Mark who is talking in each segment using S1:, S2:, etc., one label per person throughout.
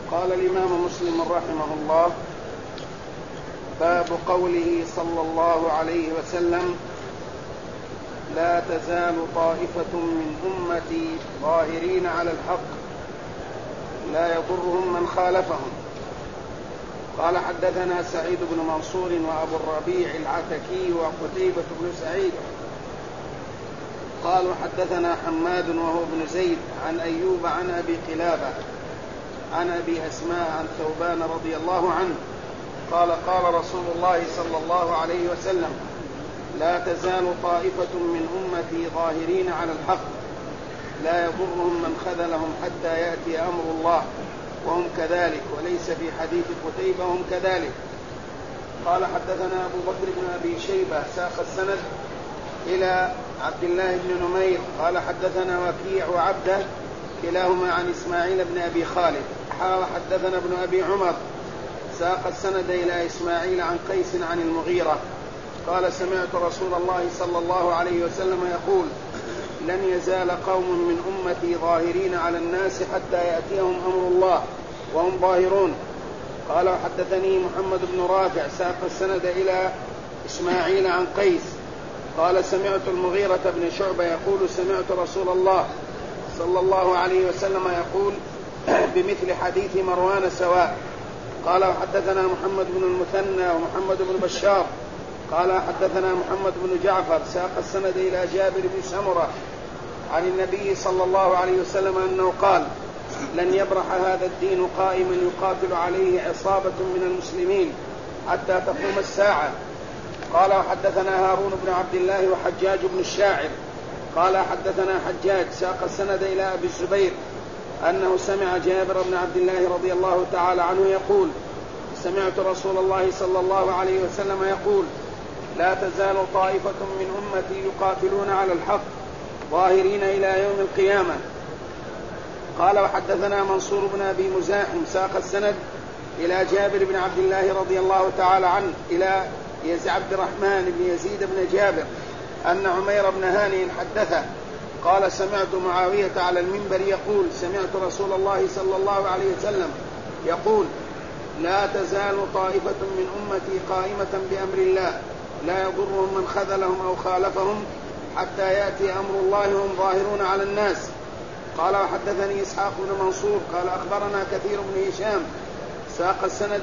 S1: قال الإمام مسلم رحمه الله: باب قوله صلى الله عليه وسلم: لا تزال طائفة من أمتي ظاهرين على الحق لا يضرهم من خالفهم. قال: حدثنا سعيد بن منصور وأبو الربيع العتكي وقتيبة بن سعيد قالوا: حدثنا حماد وهو ابن زيد عن أيوب عن أبي قلابة عن أبي أسماء عن ثوبان رضي الله عنه قال: قال رسول الله صلى الله عليه وسلم: لا تزال طائفة من أمتي ظاهرين على الحق لا يضرهم من خذلهم حتى يأتي أمر الله وهم كذلك، وليس في حديث قتيبة هم كذلك. قال: حدثنا أبو بكر بن أبي شيبة ساق السند إلى عبد الله بن نمير قال: حدثنا وكيع وعبده كلاهما عن إسماعيل بن أبي خالد حدثنا ابن أبي عمر ساق السند إلى إسماعيل عن قيس عن المغيرة قال: سمعت رسول الله صلى الله عليه وسلم يقول: لن يزال قوم من أمتي ظاهرين على الناس حتى يأتيهم أمر الله وهم ظاهرون. قال: وحدثني محمد بن رافع ساق السند إلى إسماعيل عن قيس قال: سمعت المغيرة بن شعبة يقول: سمعت رسول الله صلى الله عليه وسلم يقول بمثل حديث مروان سواء. قال: وحدثنا محمد بن المثنى ومحمد بن بشار قال: حدثنا محمد بن جعفر ساق السند إلى جابر بن سمرة عن النبي صلى الله عليه وسلم أنه قال: لن يبرح هذا الدين قائما يقاتل عليه عصابة من المسلمين حتى تقوم الساعة. قال: وحدثنا هارون بن عبد الله وحجاج بن الشاعر قال: حدثنا حجاج ساق السند إلى أبي الزبير أنه سمع جابر بن عبد الله رضي الله تعالى عنه يقول: سمعت رسول الله صلى الله عليه وسلم يقول: لا تزال طائفة من أمتي يقاتلون على الحق ظاهرين إلى يوم القيامة. قال: وحدثنا منصور بن أبي مزاحم ساق السند إلى جابر بن عبد الله رضي الله تعالى عنه إلى عبد الرحمن بن يزيد بن جابر أن عمير بن هانئ حدثه قال: سمعت معاوية على المنبر يقول: سمعت رسول الله صلى الله عليه وسلم يقول: لا تزال طائفة من أمتي قائمة بأمر الله لا يضرهم من خذلهم أو خالفهم حتى يأتي أمر الله وهم ظاهرون على الناس. قال: وحدثني إسحاق بن منصور قال: أخبرنا كثير بن هشام ساق السند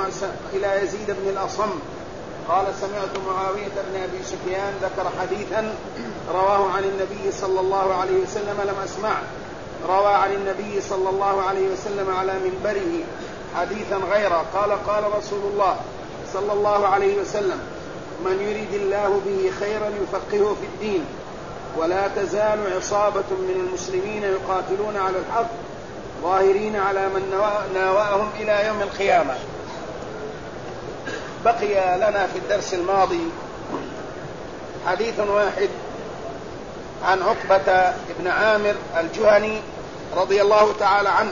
S1: إلى يزيد بن الأصم قال: سمعت معاوية بن أبي سفيان ذكر حديثا رواه عن النبي صلى الله عليه وسلم لم أسمع. روى عن النبي صلى الله عليه وسلم على منبره حديثا غيره قال: قال رسول الله صلى الله عليه وسلم: من يريد الله به خيرا يفقهه في الدين. ولا تزال عصابة من المسلمين يقاتلون على الحق ظاهرين على من ناواهم إلى يوم القيامة. بقي لنا في الدرس الماضي حديث واحد عن عقبة بن عامر الجهني رضي الله تعالى عنه.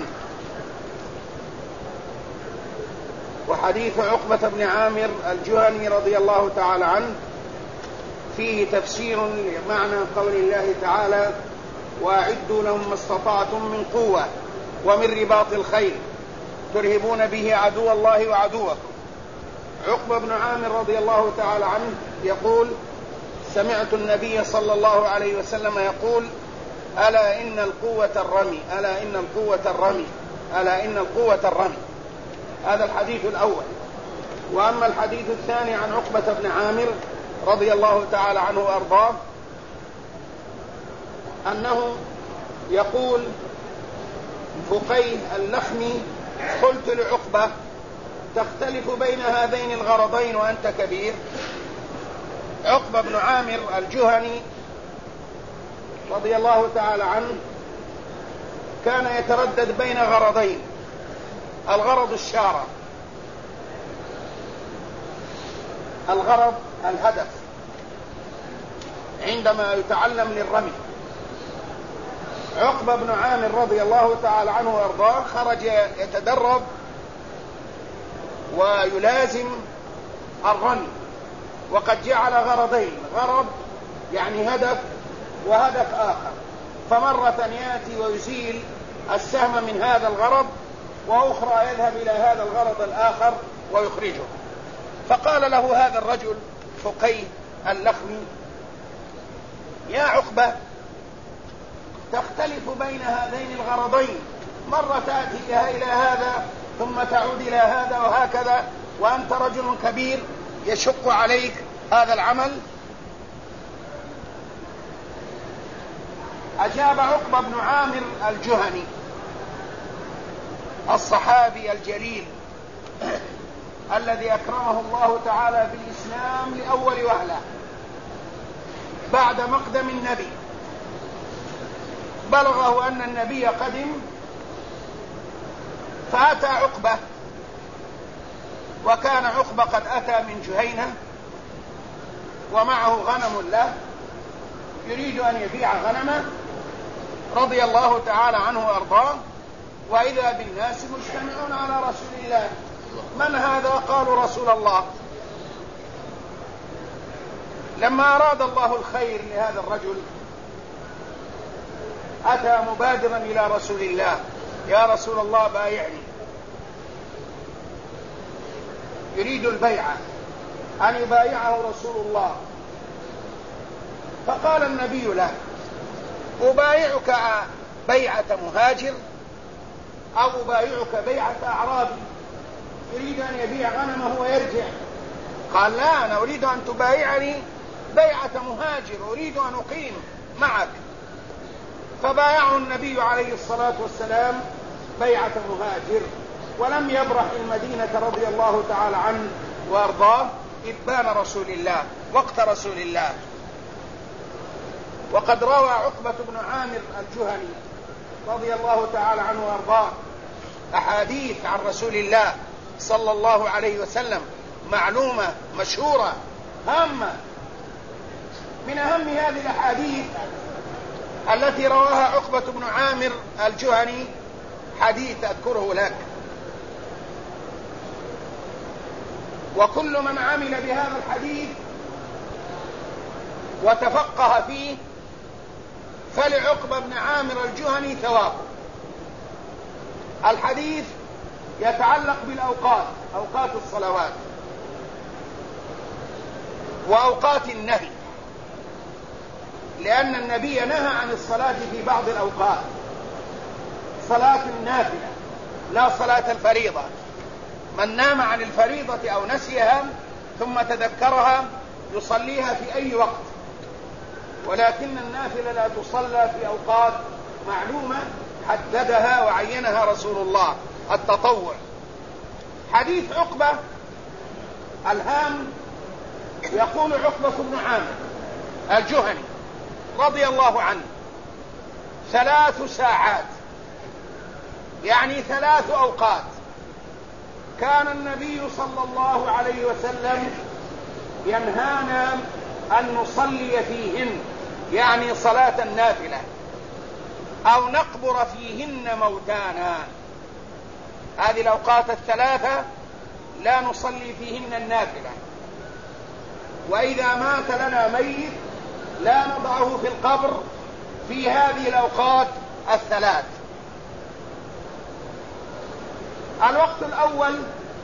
S1: وحديث عقبة بن عامر الجهني رضي الله تعالى عنه فيه تفسير لمعنى قول الله تعالى: وأعدوا لهم ما استطعتم من قوة ومن رباط الخيل ترهبون به عدو الله وعدوكم. عقبة بن عامر رضي الله تعالى عنه يقول: سمعت النبي صلى الله عليه وسلم يقول: ألا إن القوة الرمي، ألا إن القوة الرمي، ألا إن القوة الرمي. هذا الحديث الأول. وأما الحديث الثاني عن عقبة بن عامر رضي الله تعالى عنه وأرضاه أنه يقول فقيه اللخمي: قلت لعقبة: تختلف بين هذين الغرضين وأنت كبير؟ عقبة بن عامر الجهني رضي الله تعالى عنه كان يتردد بين غرضين: الغرض الشارع، الغرض الهدف عندما يتعلم للرمي. عقبة بن عامر رضي الله تعالى عنه وارضاه خرج يتدرب ويلازم الرمي، وقد جعل غرضين: غرض يعني هدف، وهدف آخر. فمرة يأتي ويزيل السهم من هذا الغرض، وأخرى يذهب إلى هذا الغرض الآخر ويخرجه. فقال له هذا الرجل فقيه اللخمي: يا عقبة، تختلف بين هذين الغرضين، مرة تأتي إلى هذا ثم تعود إلى هذا وهكذا، وأنت رجل كبير يشق عليك هذا العمل. أجاب عقبة بن عامر الجهني الصحابي الجليل الذي أكرمه الله تعالى بالإسلام لأول وهلة بعد مقدم النبي، بلغه أن النبي قدم فأتى عقبة، وكان عقبة قد أتى من جهينة ومعه غنم له يريد أن يبيع غنمه رضي الله تعالى عنه وأرضاه، وإذا بالناس مجتمعون على رسول الله. من هذا؟ قالوا رسول الله. لما أراد الله الخير لهذا الرجل أتى مبادرا إلى رسول الله: يا رسول الله بايعني. يريد البيعة، أن يبايعه رسول الله. فقال النبي له: أبايعك بيعة مهاجر أو أبايعك بيعة أعرابي يريد أن يبيع غنمه ويرجع؟ قال: لا، أنا أريد أن تبايعني بيعة مهاجر، أريد أن أقيم معك. فبايعه النبي عليه الصلاة والسلام بيعة مهاجر، ولم يبرح المدينة رضي الله تعالى عنه وأرضاه إبان رسول الله وقت رسول الله. وقد روى عقبة بن عامر الجهني رضي الله تعالى عنه وأرضاه أحاديث عن رسول الله صلى الله عليه وسلم معلومة مشهورة هامة. من أهم هذه الأحاديث التي رواها عقبة بن عامر الجهني حديث أذكره لك: وكل من عمل بهذا الحديث وتفقه فيه فلعقبة بن عامر الجهني ثواب. الحديث يتعلق بالأوقات، أوقات الصلوات وأوقات النهي، لأن النبي نهى عن الصلاة في بعض الأوقات، صلاة النافلة لا صلاة الفريضة. من نام عن الفريضة أو نسيها ثم تذكرها يصليها في أي وقت، ولكن النافلة لا تصلى في أوقات معلومة حددها وعينها رسول الله، التطوع. حديث عقبة الهام يقول عقبة بن عامر الجهني رضي الله عنه: 3 ساعات، يعني 3 أوقات كان النبي صلى الله عليه وسلم ينهانا أن نصلي فيهن، يعني صلاة النافلة، أو نقبر فيهن موتانا. هذه الأوقات ال3 لا نصلي فيهن النافلة، وإذا مات لنا ميت لا نضعه في القبر في هذه الأوقات ال3. الوقت الأول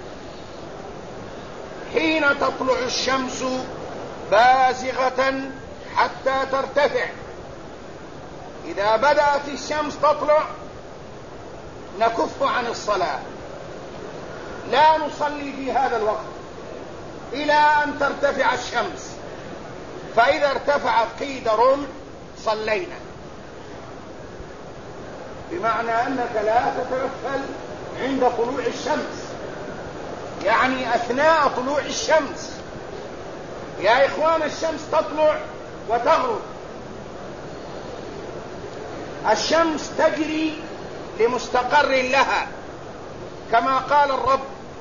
S1: حين تطلع الشمس بازغة حتى ترتفع. إذا بدأت الشمس تطلع نكف عن الصلاة، لا نصلي في هذا الوقت إلى أن ترتفع الشمس، فإذا ارتفعت قيد رمح صلينا، بمعنى أنك لا تتنفل عند طلوع الشمس، يعني أثناء طلوع الشمس. يا إخوان، الشمس تطلع وتغرب، الشمس تجري لمستقر لها، كما قال الرب: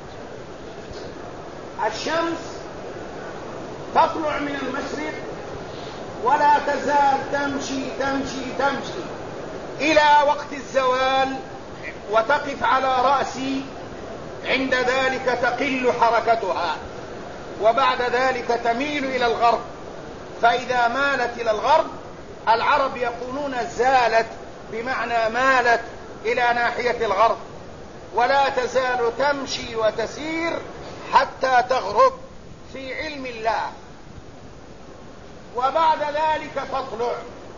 S1: الشمس تطلع من المشرق ولا تزال تمشي تمشي تمشي إلى وقت الزوال وتقف على رأسي، عند ذلك تقل حركتها، وبعد ذلك تميل إلى الغرب. فإذا مالت إلى الغرب العرب يقولون زالت، بمعنى مالت إلى ناحية الغرب. ولا تزال تمشي وتسير حتى تغرب في علم الله، وبعد ذلك تطلع.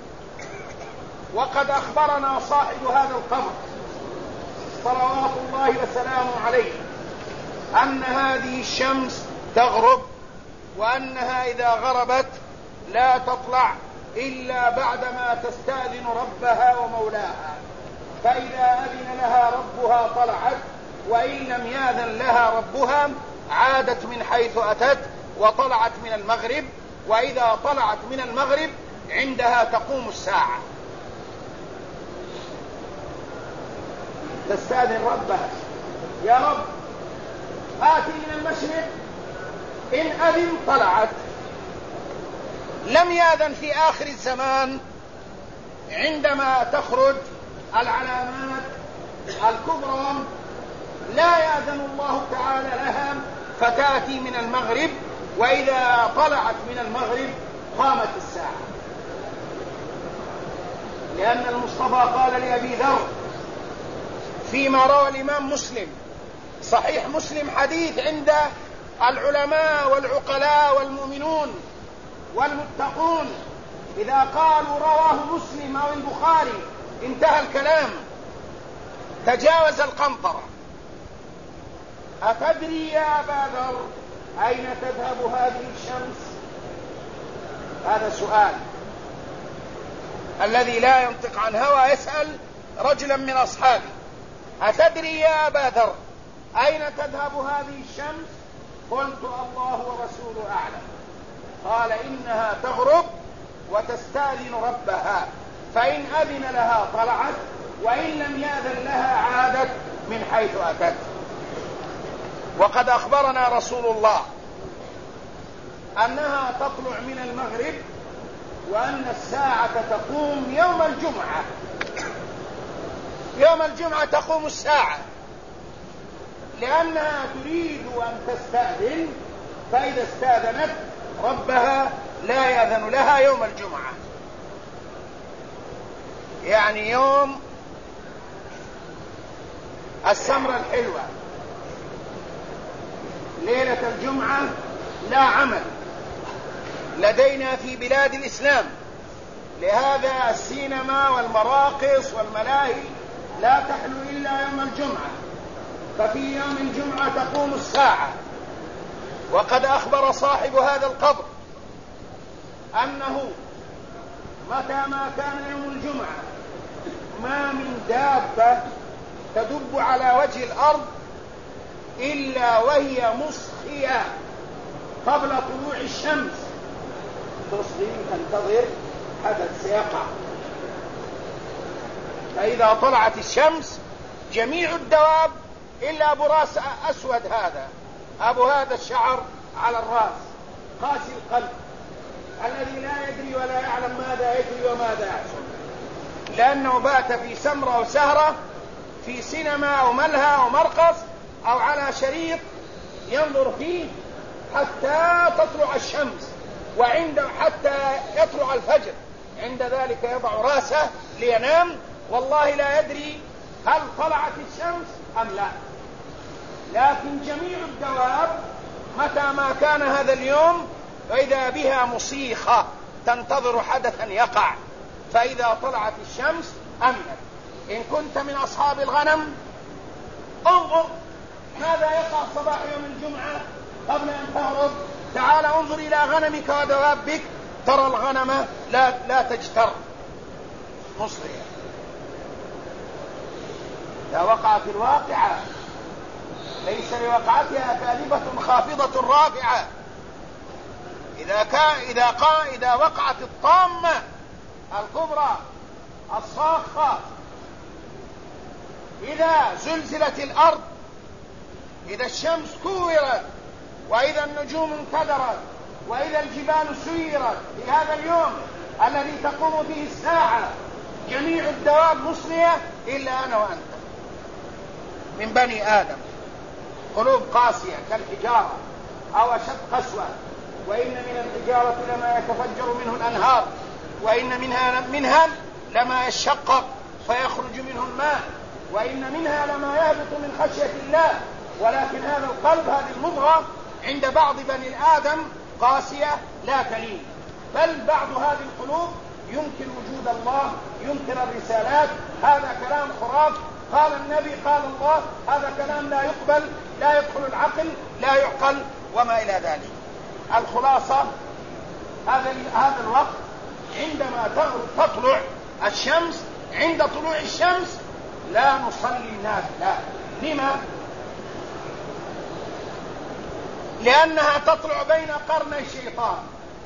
S1: وقد أخبرنا صاحب هذا القبر صلوات الله وسلامه عليه أن هذه الشمس تغرب، وأنها إذا غربت لا تطلع إلا بعدما تستأذن ربها ومولاها، فإذا أذن لها ربها طلعت، وإن لم يأذن لها ربها عادت من حيث أتت وطلعت من المغرب، وإذا طلعت من المغرب عندها تقوم الساعة. تستأذن ربها: يا رب آتي من المشرق، إن أذن طلعت. لم يأذن في آخر الزمان عندما تخرج العلامات الكبرى، لا يأذن الله تعالى لها فتأتي من المغرب، وإذا طلعت من المغرب قامت الساعة. لأن المصطفى قال لأبي ذر فيما روى الإمام مسلم، صحيح مسلم، حديث عند العلماء والعقلاء والمؤمنون والمتقون، إذا قالوا رواه مسلم أو البخاري انتهى الكلام، تجاوز القنطرة. أتدري يا أبا ذر أين تذهب هذه الشمس؟ هذا سؤال الذي لا ينطق عن هوى، يسأل رجلا من أصحابه: أتدري يا أبا ذر أين تذهب هذه الشمس؟ قلت: الله ورسوله أعلم. قال: إنها تغرب وتستأذن ربها، فإن أذن لها طلعت، وإن لم يأذن لها عادت من حيث أتت. وقد أخبرنا رسول الله أنها تطلع من المغرب، وأن الساعة تقوم يوم الجمعة. يوم الجمعة تقوم الساعة، لأنها تريد أن تستأذن، فإذا استأذنت ربها لا يأذن لها يوم الجمعة، يعني يوم السمرة الحلوة، ليلة الجمعة لا عمل لدينا في بلاد الإسلام، لهذا السينما والمراقص والملاهي لا تحلو إلا يوم الجمعة، ففي يوم الجمعة تقوم الساعة. وقد أخبر صاحب هذا القبر أنه متى ما كان يوم الجمعة ما من دابة تدب على وجه الأرض إلا وهي مصحية قبل طلوع الشمس، تصحي تنتظر حدث سيقع. فإذا طلعت الشمس جميع الدواب إلا أبو راس أسود، هذا أبو هذا الشعر على الرأس، قاسي القلب، الذي لا يدري ولا يعلم ماذا يدري وماذا يحصل، لأنه بات في سمرة وسهرة، في سينما أو ملهى أو مرقص أو على شريط ينظر فيه حتى تطلع الشمس، حتى يطلع الفجر، عند ذلك يضع راسه لينام، والله لا يدري هل طلعت الشمس أم لا. لكن جميع الدواب متى ما كان هذا اليوم فإذا بها مصيخة تنتظر حدثا يقع، فإذا طلعت الشمس أمنت. إن كنت من أصحاب الغنم انظر ماذا يقع صباح يوم الجمعة قبل أن تغرب، تعال انظر إلى غنمك ودوابك، ترى الغنم لا تجتر مصرية. إذا وقعت الواقعة ليس لوقعتها كاذبة خافضة رافعة. إذا وقعت الطامة الكبرى الصاخة، إذا زلزلت الأرض، إذا الشمس كورت، وإذا النجوم انكدرت، وإذا الجبال سيرت، في هذا اليوم الذي تقوم به الساعة جميع الدواب مصلية إلا أنا وأنت من بني آدم، قلوب قاسية كالحجارة أو أشد قسوة، وإن من الحجارة لما يتفجر منه الأنهار، وإن منها لما يشقق فيخرج منه الماء، وإن منها لما يهبط من خشية الله، ولكن هذا القلب، هذه المضغة عند بعض بني الآدم قاسية لا تلين، بل بعض هذه القلوب ينكر وجود الله، ينكر الرسالات. هذا كلام خراف، قال النبي قال الله، هذا كلام لا يقبل، لا يدخل العقل، لا يعقل، وما إلى ذلك. الخلاصة هذا الوقت عندما تطلع الشمس، عند طلوع الشمس لا نصلي النافلة. لما؟ لأنها تطلع بين قرني الشيطان.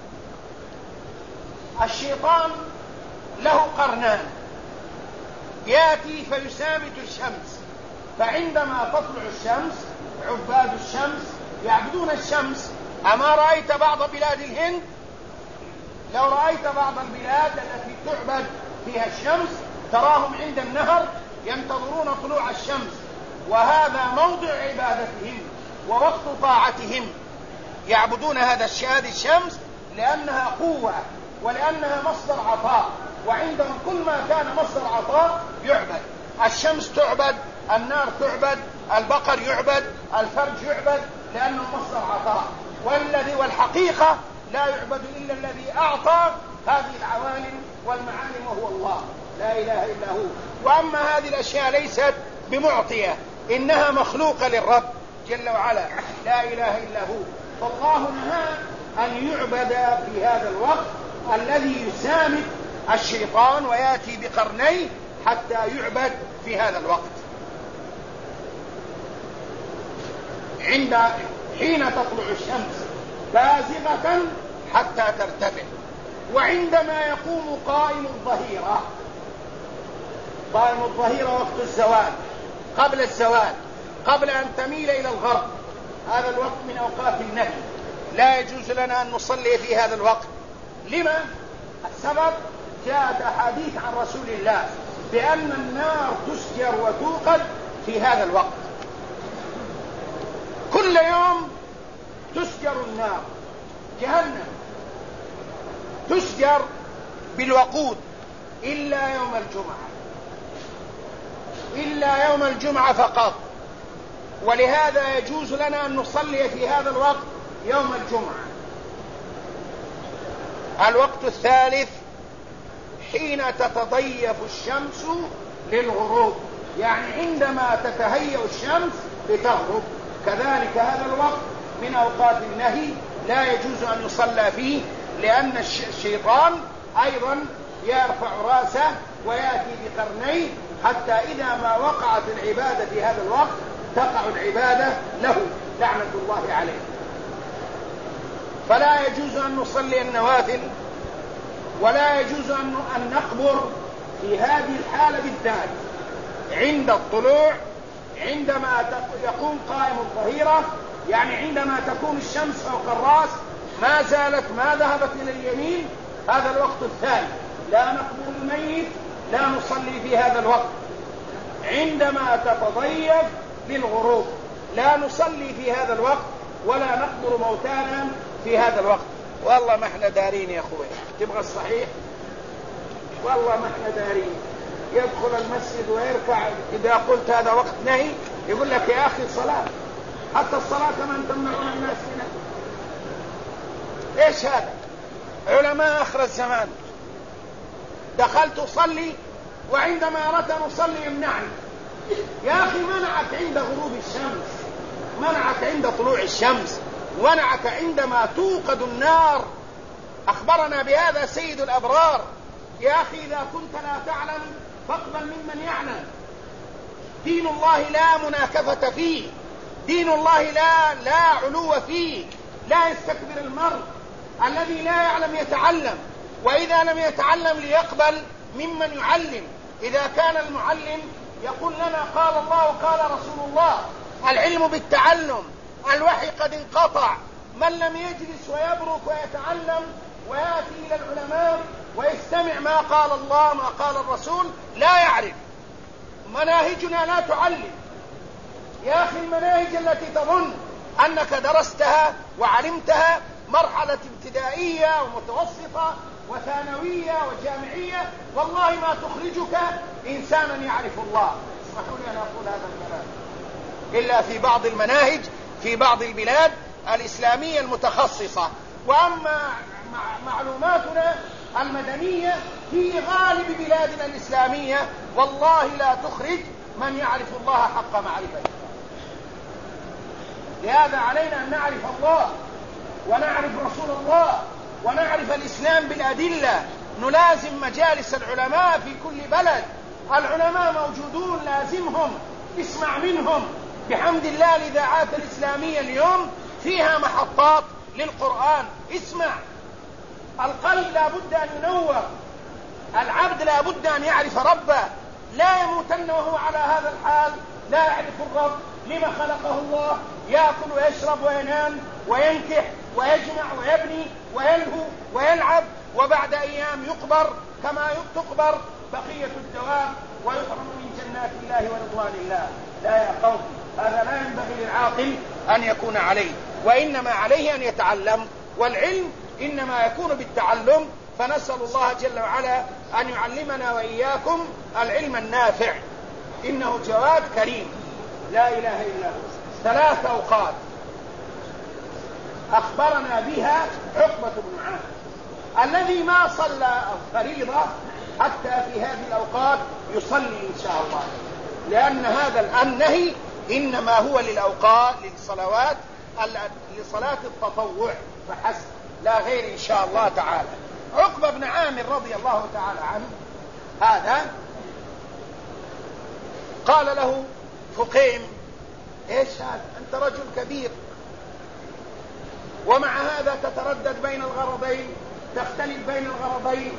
S1: الشيطان له قرنان، يأتي فيسامت الشمس، فعندما تطلع الشمس عباد الشمس يعبدون الشمس. أما رأيت بعض بلاد الهند؟ لو رأيت بعض البلاد التي تعبد فيها الشمس تراهم عند النهر ينتظرون طلوع الشمس، وهذا موضع عبادتهم ووقت طاعتهم. يعبدون هذه الشمس لأنها قوة ولأنها مصدر عطاء، وعندهم كل ما كان مصدر عطاء يعبد. الشمس تعبد، النار تعبد، البقر يعبد، الفرج يعبد، لأنه مصدر عطاء. والحقيقة لا يعبد إلا الذي أعطى هذه العوالم والمعالم، وهو الله، لا إله إلا هو. وأما هذه الأشياء ليست بمعطية، إنها مخلوقة للرب جل وعلا، لا إله إلا هو. فالله نهى أن يعبد في هذا الوقت الذي يسامت الشيطان ويأتي بقرنيه حتى يعبد في هذا الوقت. حين تطلع الشمس بازغة حتى ترتفع، وعندما يقوم قائم الظهيرة. قائم الظهيرة وقت الزوال، قبل الزوال، قبل أن تميل إلى الغرب، هذا الوقت من أوقات النهي، لا يجوز لنا أن نصلي في هذا الوقت. لما؟ السبب جاءت أحاديث عن رسول الله بأن النار تسجر وتوقد في هذا الوقت. كل يوم تسجر النار، جهنم تسجر بالوقود إلا يوم الجمعة، إلا يوم الجمعة فقط. ولهذا يجوز لنا أن نصلي في هذا الوقت يوم الجمعة. الوقت الثالث حين تتضيف الشمس للغروب، يعني عندما تتهيأ الشمس لتغرب، كذلك هذا الوقت من أوقات النهي لا يجوز أن يصلى فيه، لأن الشيطان أيضا يرفع رأسه ويأتي بقرنيه، حتى إذا ما وقعت العبادة في هذا الوقت تقع العبادة له لعنة الله عليه. فلا يجوز أن نصلي النوافل، ولا يجوز أن نقبر في هذه الحالة بالذات عند الطلوع، عندما يقوم قائم الظهيرة، يعني عندما تكون الشمس فوق الرأس ما ذهبت إلى اليمين، هذا الوقت الثاني. لا نقبر الميت، لا نصلي في هذا الوقت. عندما تتضيف للغروب لا نصلي في هذا الوقت، ولا نقبر موتانا في هذا الوقت. والله ما احنا دارين يا اخوي، تبغى الصحيح؟ والله ما احنا دارين. يدخل المسجد ويركع، إذا قلت هذا وقت نهي يقول لك يا أخي صلاة، حتى الصلاة كمان تمنعون الناس منها. إيش هذا؟ علماء آخر الزمان دخلت أصلي، وعندما أردت أن أصلي يمنعني. يا أخي منعك عند غروب الشمس، منعك عند طلوع الشمس، منعك عندما توقد النار. أخبرنا بهذا سيد الأبرار. يا أخي إذا كنت لا تعلم فاقبل ممن يعلم. دين الله لا مناكفة فيه، دين الله لا علو فيه. لا يستكبر المرء، الذي لا يعلم يتعلم، وإذا لم يتعلم ليقبل ممن يعلم. إذا كان المعلم يقول لنا قال الله وقال رسول الله، العلم بالتعلم، الوحي قد انقطع. من لم يجلس ويبرك ويتعلم ويأتي إلى العلماء ويستمع ما قال الله ما قال الرسول لا يعرف. مناهجنا لا تعلم. يا أخي المناهج التي تظن أنك درستها وعلمتها مرحلة ابتدائية ومتوسطة وثانوية وجامعية، والله ما تخرجك إنسانا يعرف الله. اسمحوا لي أن أقول هذا الكلام، إلا في بعض المناهج في بعض البلاد الإسلامية المتخصصة. وأما معلوماتنا المدنية في غالب بلادنا الإسلامية والله لا تخرج من يعرف الله حق معرفته. لهذا علينا أن نعرف الله ونعرف رسول الله ونعرف الإسلام بالأدلة. نلازم مجالس العلماء في كل بلد، العلماء موجودون، لازمهم، اسمع منهم. بحمد الله الإذاعات الإسلامية اليوم فيها محطات للقرآن، اسمع. القلب لا بد أن ينور، العبد لا بد أن يعرف ربه، لا يموتن وهو على هذا الحال لا يعرف الرب. لما خلقه الله؟ يأكل ويشرب وينام وينكح ويجمع ويبني ويلهو ويلعب، وبعد أيام يقبر كما تقبر بقية الدواب ويحرم من جنات الله ورضوان الله. لا يا قوم، هذا لا ينبغي للعاقل أن يكون عليه، وإنما عليه أن يتعلم، والعلم إنما يكون بالتعلم. فنسأل الله جل وعلا أن يعلمنا وإياكم العلم النافع، إنه جواد كريم لا إله إلا هو. 3 أوقات أخبرنا بها عقبة بن عامر الذي ما صلى الفريضة حتى في هذه الأوقات يصلي إن شاء الله، لأن هذا النهي إنما هو للأوقات للصلوات لصلاة التطوع فحسب، لا غير إن شاء الله تعالى. عقبة بن عامر رضي الله تعالى عنه هذا قال له فقيم: ايش هذا؟ انت رجل كبير ومع هذا تتردد بين الغرضين، تختلف بين الغرضين،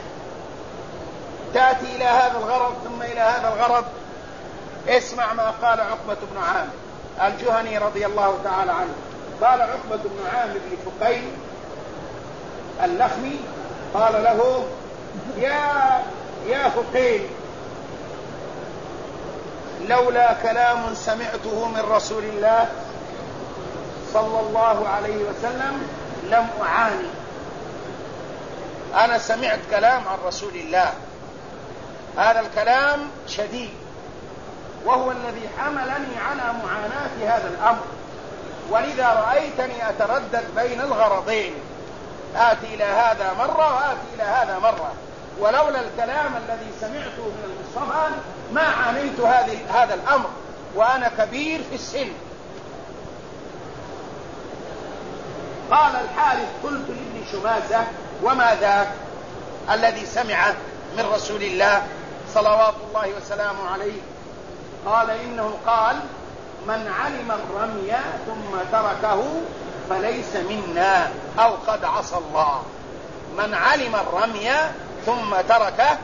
S1: تأتي إلى هذا الغرض ثم إلى هذا الغرض. اسمع ما قال عقبة بن عامر الجهني رضي الله تعالى عنه. قال عقبة بن عامر لفقيم اللخمي قال له: يا فقيم، لولا كلام سمعته من رسول الله صلى الله عليه وسلم لم أعاني. أنا سمعت كلام عن رسول الله، هذا الكلام شديد، وهو الذي حملني على معاناة هذا الأمر، ولذا رأيتني أتردد بين الغرضين، آتي إلى هذا مرة وآتي إلى هذا مرة، ولولا الكلام الذي سمعته من المصطفى ما عانيت هذا الأمر، وأنا كبير في السن. قال الحارث: قلت لابن شماسة: وما ذاك الذي سمع من رسول الله صلوات الله وسلامه عليه؟ قال: إنه قال: من علم الرمي ثم تركه فليس منا، أو قد عصى الله. من علم الرمي ثم تركه،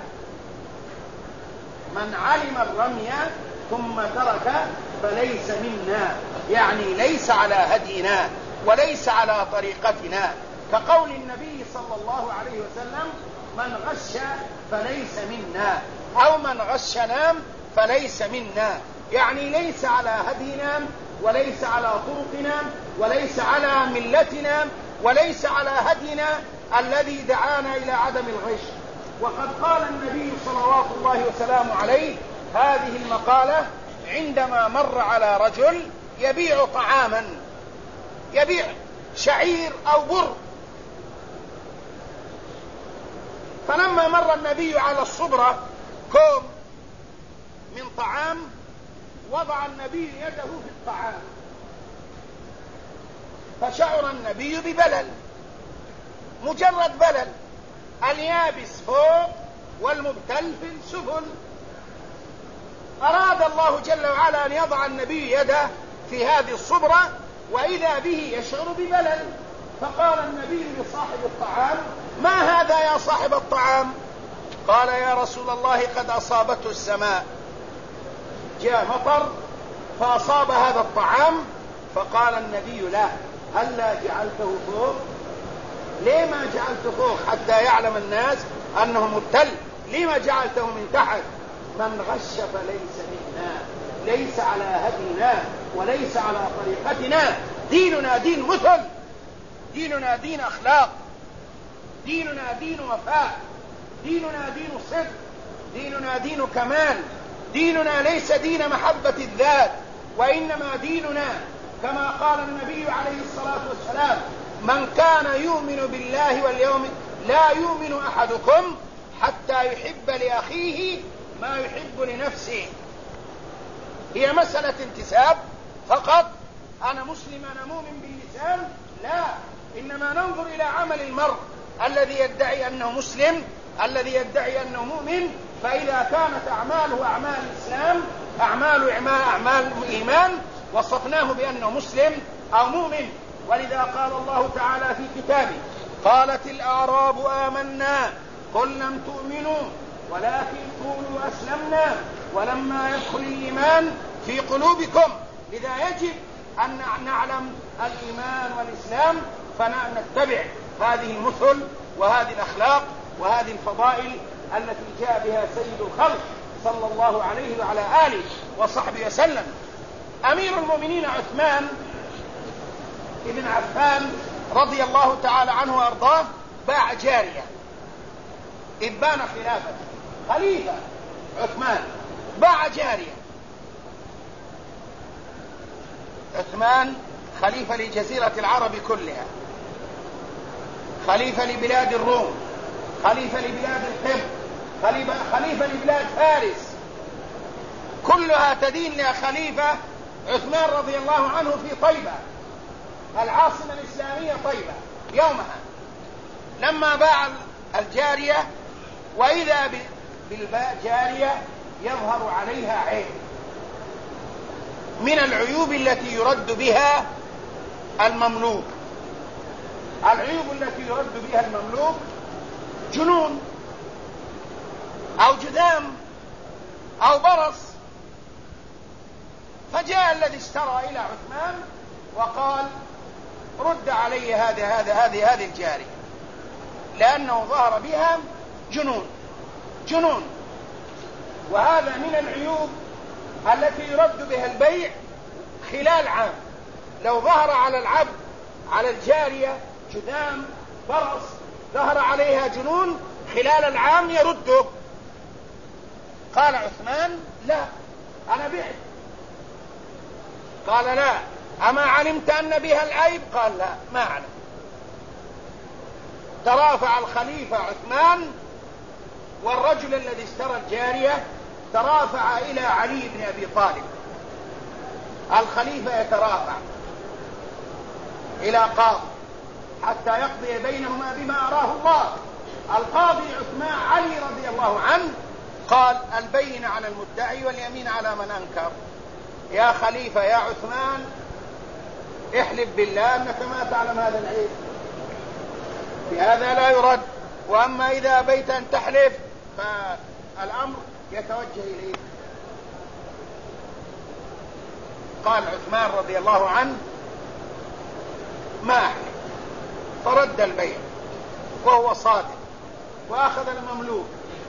S1: من علم الرمي ثم ترك فليس منا، يعني ليس على هدينا وليس على طريقتنا، كقول النبي صلى الله عليه وسلم: من غش فليس منا، أو من غشنا فليس منا، يعني ليس على هدينا وليس على طرقنا وليس على ملتنا وليس على هدينا الذي دعانا إلى عدم الغش. وقد قال النبي صلوات الله وسلامه عليه هذه المقالة عندما مر على رجل يبيع طعاما، يبيع شعير أو بر، فلما مر النبي على الصبرة كوم من طعام وضع النبي يده في الطعام، فشعر النبي ببلل، مجرد بلل، اليابس فوق والمبتل في السفل. أراد الله جل وعلا أن يضع النبي يده في هذه الصبرة وإذا به يشعر ببلل، فقال النبي لصاحب الطعام: ما هذا يا صاحب الطعام؟ قال: يا رسول الله قد أصابته السماء، جاء مطر فأصاب هذا الطعام. فقال النبي: لا، هلا جعلته فوق؟ ليه ما جعلته فوق حتى يعلم الناس أنه مبتل؟ ليه جعلته من تحت؟ من غش فليس منا، ليس على هدينا وليس على طريقتنا. ديننا دين مثل، ديننا دين أخلاق، ديننا دين وفاء، ديننا دين صدق، ديننا دين كمال، ديننا ليس دين محبة الذات، وإنما ديننا كما قال النبي عليه الصلاة والسلام: من كان يؤمن بالله واليوم لا يؤمن أحدكم حتى يحب لأخيه ما يحب لنفسه. هي مسألة انتساب فقط، أنا مسلم أنا مؤمن باللسان؟ لا، إنما ننظر إلى عمل المرء الذي يدعي أنه مسلم، الذي يدعي أنه مؤمن، فإذا كانت أعماله أعمال الإسلام، أعمال إيمان، وصفناه بأنه مسلم أو مؤمن. ولذا قال الله تعالى في كتابه: قالت الأعراب آمنا قل لم تؤمنوا ولكن قولوا أسلمنا ولما يدخل الإيمان في قلوبكم. لذا يجب أن نعلم الإيمان والإسلام فنتبع هذه المثل وهذه الأخلاق وهذه الفضائل التي جاء بها سيد الخلق صلى الله عليه وعلى آله وصحبه وسلم. أمير المؤمنين عثمان ابن عفان رضي الله تعالى عنه وأرضاه باع جارية إبان خلافة، خليفة عثمان باع جارية. عثمان خليفة لجزيرة العرب كلها، خليفة لبلاد الروم، خليفة لبلاد القبط، خليفة لبلاد فارس، كلها تدين لخليفة عثمان رضي الله عنه في طيبة، العاصمة الإسلامية طيبة. يومها لما باع الجارية وإذا بالجارية يظهر عليها عيب من العيوب التي يرد بها المملوك. العيوب التي يرد بها المملوك جنون أو جذام أو برص. فجاء الذي اشترى إلى عثمان وقال: رد علي هذه الجارية، لأنه ظهر بها جنون. وهذا من العيوب التي يرد بها البيع خلال عام. لو ظهر على العبد على الجارية جذام برص، ظهر عليها جنون، خلال العام يرده. قال عثمان: لا، أنا بعت. قال: لا، أما علمت أن بها العيب؟ قال: لا، ما أعلم. ترافع الخليفة عثمان والرجل الذي اشترى الجارية ترافع إلى علي بن أبي طالب. الخليفة يترافع إلى قاضي حتى يقضي بينهما بما أراه الله. القاضي عثمان علي رضي الله عنه قال: البين على المدعي واليمين على من أنكر. يا خليفة يا عثمان، احلف بالله أنك ما تعلم هذا العيب، بهذا لا يرد. وأما إذا أبيت أن تحلف فالأمر يتوجه إليك. قال عثمان رضي الله عنه: ما أحلف. فرد البيع وهو صادق، وأخذ المملوك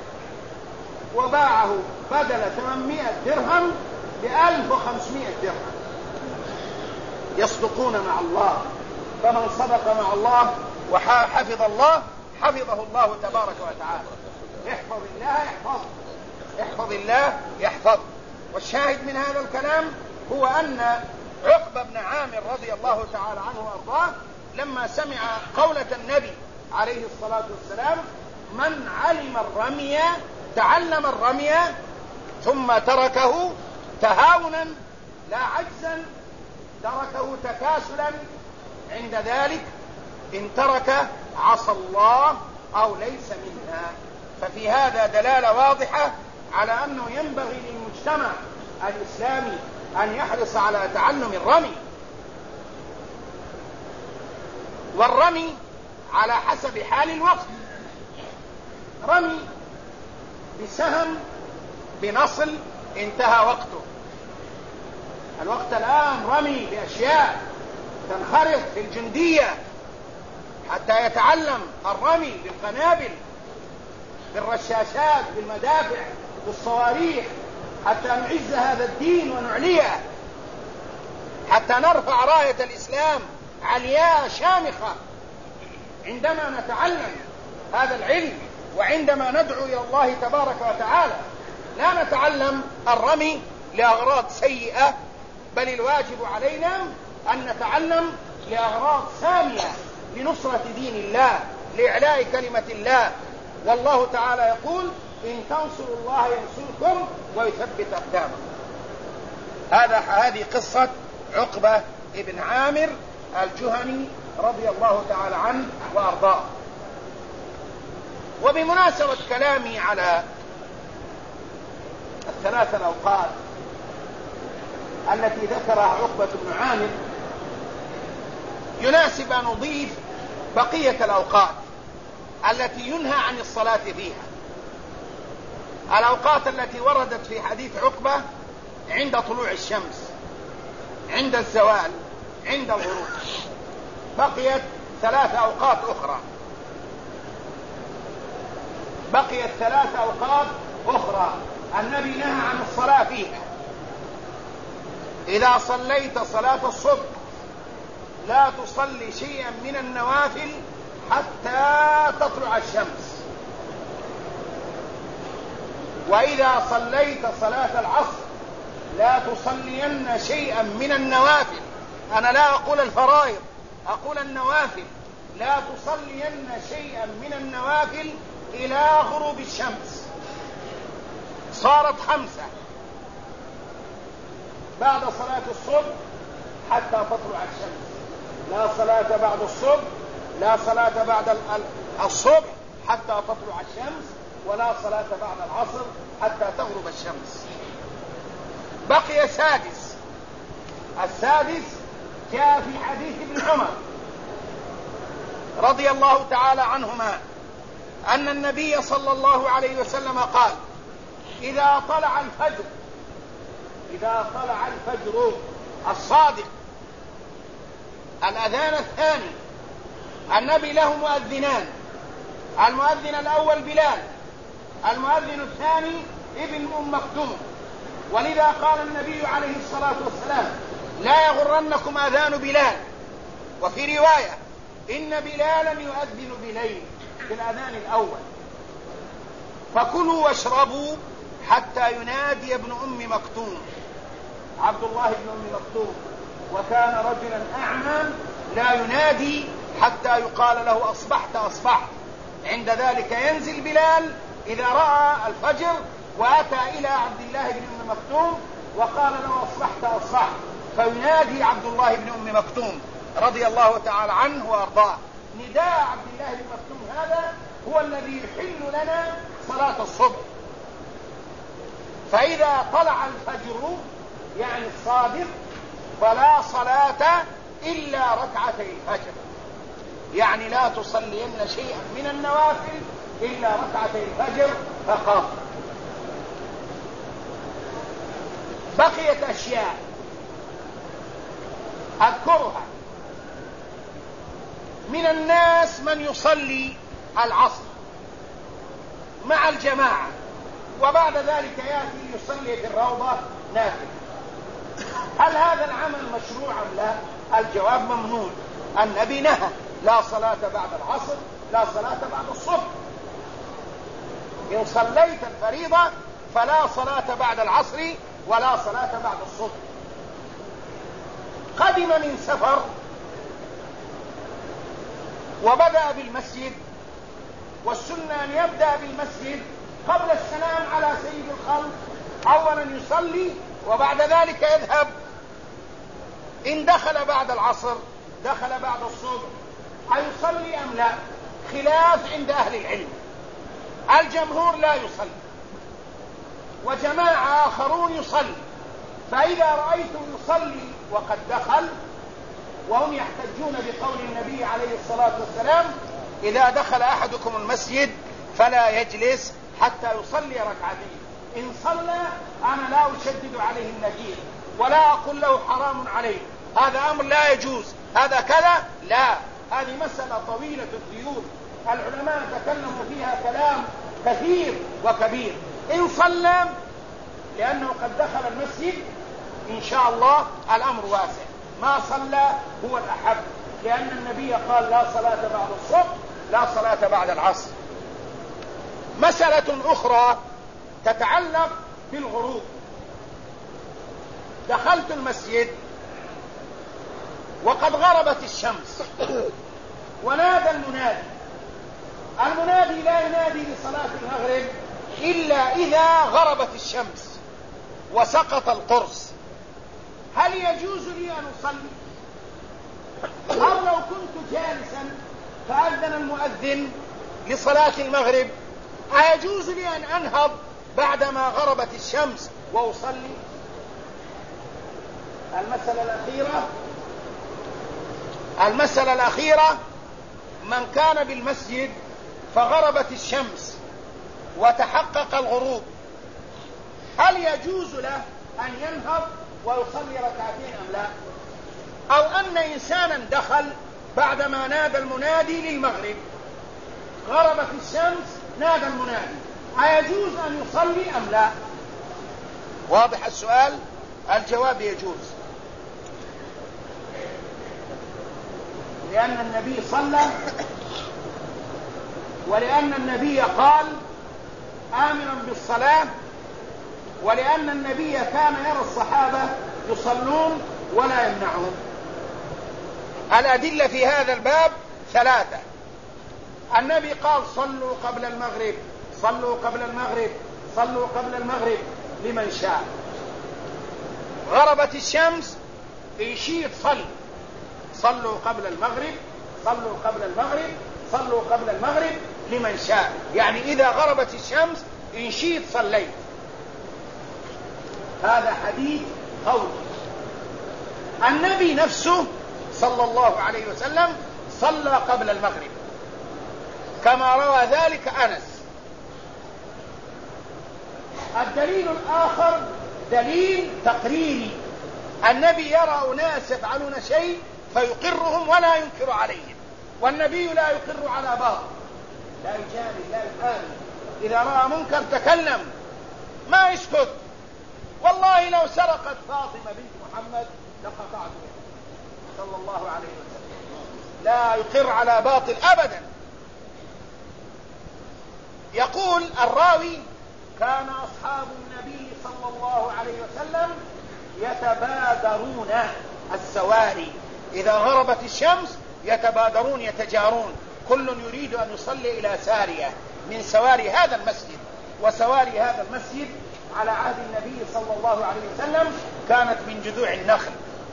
S1: وباعه بدل 800 درهم ب1500 درهم. يصدقون مع الله، فمن صدق مع الله وحفظ الله حفظه الله تبارك وتعالى. احفظ الله يحفظ، احفظ الله يحفظ. والشاهد من هذا الكلام هو أن عقبة بن عامر رضي الله تعالى عنه وأرضاه لما سمع قولة النبي عليه الصلاة والسلام: من علم الرمي تعلم الرمي ثم تركه تهاونا لا عجزا، تركه تكاسلا، عند ذلك إن ترك عصى الله أو ليس منها. ففي هذا دلالة واضحة على أنه ينبغي للمجتمع الإسلامي أن يحرص على تعلم الرمي. والرمي على حسب حال الوقت، رمي بسهم بنصل انتهى وقته. الوقت الآن رمي بأشياء تنخرط في الجندية حتى يتعلم الرمي بالقنابل، بالرشاشات، بالمدافع، بالصواريخ، حتى نعز هذا الدين ونعليه، حتى نرفع راية الإسلام علياء شامخة. عندما نتعلم هذا العلم وعندما ندعو إلى الله تبارك وتعالى لا نتعلم الرمي لأغراض سيئة، بل الواجب علينا أن نتعلم لأغراض سامية لنصرة دين الله، لإعلاء كلمة الله. والله تعالى يقول: إن تنصروا الله ينصركم ويثبت أقدامكم. هذه قصة عقبة ابن عامر الجهني رضي الله تعالى عنه وأرضاه. وبمناسبة كلامي على الثلاث الأوقات التي ذكرها عقبة بن عامر، يناسب أن نضيف بقية الأوقات التي ينهى عن الصلاة فيها. الأوقات التي وردت في حديث عقبة: عند طلوع الشمس، عند الزوال، عند الغروب. بقيت 3 أوقات أخرى، النبي نهى عن الصلاة فيها. إذا صليت صلاة الصبح لا تصلي شيئا من النوافل حتى تطلع الشمس. وإذا صليت صلاة العصر لا تصلين شيئا من النوافل، أنا لا أقول الفرائض، أقول النوافل، لا تصلين شيئا من النوافل إلى غروب الشمس. صارت 5: بعد صلاة الصبح حتى تطلع الشمس، لا صلاة بعد الصبح، لا صلاة بعد الصبح حتى تطلع الشمس، ولا صلاة بعد العصر حتى تغرب الشمس. بقي 6. السادس جاء في حديث ابن عمر رضي الله تعالى عنهما أن النبي صلى الله عليه وسلم قال: إذا طلع الفجر الصادق، الأذان الثاني. النبي له مؤذنان، المؤذن الأول بلال، المؤذن الثاني ابن مكتوم. ولذا قال النبي عليه الصلاة والسلام: لا يغرنكم أذان بلال. وفي رواية: إن بلالا يؤذن بليل، في الأذان الأول. فكلوا واشربوا حتى ينادي ابن مكتوم، عبد الله بن مكتوم، وكان رجلا أعمى لا ينادي حتى يقال له: أصبحت أصبحت. عند ذلك ينزل بلال إذا رأى الفجر وأتى إلى عبد الله بن مكتوم وقال له: أصبحت أصبحت، فينادي عبد الله بن مكتوم رضي الله تعالى عنه وأرضاه. نداء عبد الله بن مكتوم هذا هو الذي يحل لنا صلاة الصبح. فإذا طلع الفجر يعني الصادق فلا صلاة إلا ركعتي الفجر، يعني لا تصلين شيئا من النوافل إلا ركعتي الفجر فقط. بقيت أشياء أذكرها. من الناس من يصلي العصر مع الجماعة وبعد ذلك يأتي يصلي في الروضة نافلة. هل هذا العمل مشروع أم لا؟ الجواب ممنوع. النبي نهى: لا صلاة بعد العصر، لا صلاة بعد الصبح. إن صليت الفريضة فلا صلاة بعد العصر ولا صلاة بعد الصبح. قدم من سفر وبدأ بالمسجد، والسنة أن يبدأ بالمسجد قبل السلام على سيد الخلق، أولا يصلي وبعد ذلك يذهب. إن دخل بعد العصر دخل بعد الصبح، أيصلي أم لا؟ خلاف عند أهل العلم. الجمهور لا يصلي، وجماعة آخرون يصلي. فإذا رأيتم يصلي وقد دخل، وهم يحتجون بقول النبي عليه الصلاة والسلام: إذا دخل أحدكم المسجد فلا يجلس حتى يصلي ركعتين. إن صلى أنا لا أشدد عليه النكير ولا أقول له حرام عليه، هذا أمر لا يجوز، هذا كذا لا. هذه مسألة طويلة الديون، العلماء تكلموا فيها كلام كثير وكبير. إن صلى لأنه قد دخل المسجد إن شاء الله الأمر واسع، ما صلى هو الأحب، لأن النبي قال: لا صلاة بعد الصبح، لا صلاة بعد العصر. مسألة أخرى تتعلق في الغروب، دخلت المسجد وقد غربت الشمس ونادى المنادي لا ينادي لصلاة المغرب إلا إذا غربت الشمس وسقط القرص. هل يجوز لي أن أصلي؟ أو لو كنت جالسا فأذن المؤذن لصلاة المغرب أيجوز لي أن أنهض بعدما غربت الشمس وأصلي؟ المسألة الأخيرة من كان بالمسجد فغربت الشمس وتحقق الغروب، هل يجوز له أن ينهض ويصلي ركعتين أم لا؟ أو أن إنسانا دخل بعدما نادى المنادي للمغرب، غربت الشمس، نادى المنادي، أيجوز أن يصلي أم لا؟ واضح السؤال؟ الجواب يجوز، لأن النبي صلى، ولأن النبي قال آمرا بالصلاة، ولأن النبي كان يرى الصحابة يصلون ولا يمنعهم. الأدلة في هذا الباب ثلاثة. النبي قال صلوا قبل المغرب، صلوا قبل المغرب، صلوا قبل المغرب لمن شاء. غربت الشمس إن شئت صل، صلوا قبل المغرب، صلوا قبل المغرب، صلوا قبل المغرب لمن شاء، يعني إذا غربت الشمس إن شئت صليت. هذا حديث قول. النبي نفسه صلى الله عليه وسلم صلى قبل المغرب كما روى ذلك أنس. الدليل الآخر دليل تقريري، النبي يرى أناس يفعلون شيء فيقرهم ولا ينكر عليهم، والنبي لا يقر على باطل، لا يجامل، لا يحامل. إذا رأى منكر تكلم، ما يسكت. والله لو سرقت فاطمة بنت محمد لقطعت يده صلى الله عليه وسلم، لا يقر على باطل أبدا. يقول الراوي كان أصحاب النبي صلى الله عليه وسلم يتبادرون السواري، إذا غربت الشمس يتبادرون يتجارون، كل يريد أن يصلي إلى سارية من سواري هذا المسجد. وسواري هذا المسجد على عهد النبي صلى الله عليه وسلم كانت من جذوع النخل،